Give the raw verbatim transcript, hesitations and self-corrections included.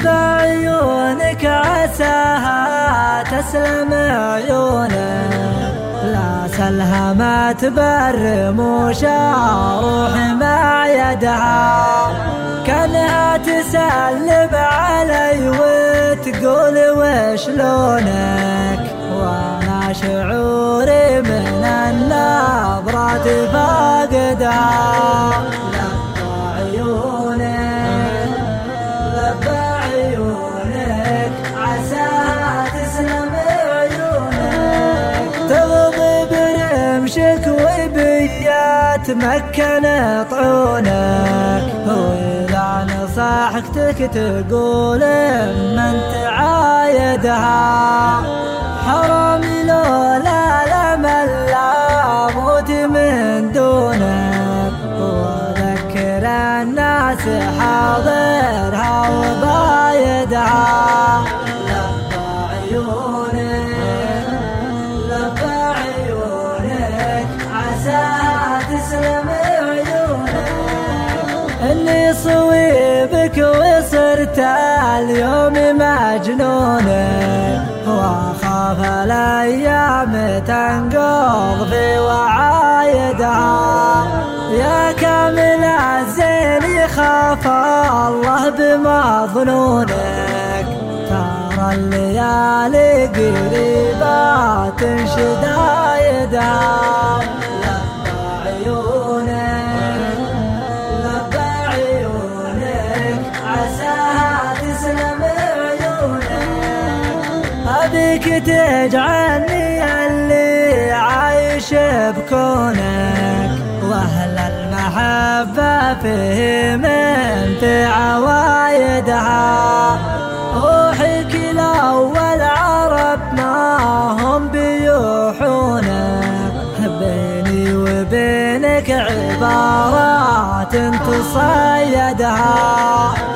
بعيونك عساها تسلم عيونك، لا سلها ما تبرم وشاروح مع يدها، كانها تسلم علي وتقول وش لونك، وانا شعوري من النظرات فاقدها. لبى عيونك لبى عيونك عساها تسلم عيونك، تغضب رمشك وبيات تمكن طعونك، وإذا نصحتك تقول من تعايدها، حرامي لولا الأمل لا أموت من دونك، وذكر الناس حاضرها وبايدها. لبى عيونك لبى عيونك عساها تسلم عيونك، اني صويبك وصرت اليوم مجنونك، واخاف الايام تنقض في وعايدها، يا كامل الزين يخاف الله بمظنونك، ترى الليالي قريبات شدايدها. لبى عيونك لبى عيونك عساها تسلم عيونك، أبيك تجعلني اللي عايش بكونك، وأهل المحبة فيه من في عوايدها، روحك الأول عرفناهم بيوحونك، بيني وبينك عبارات تصيدها.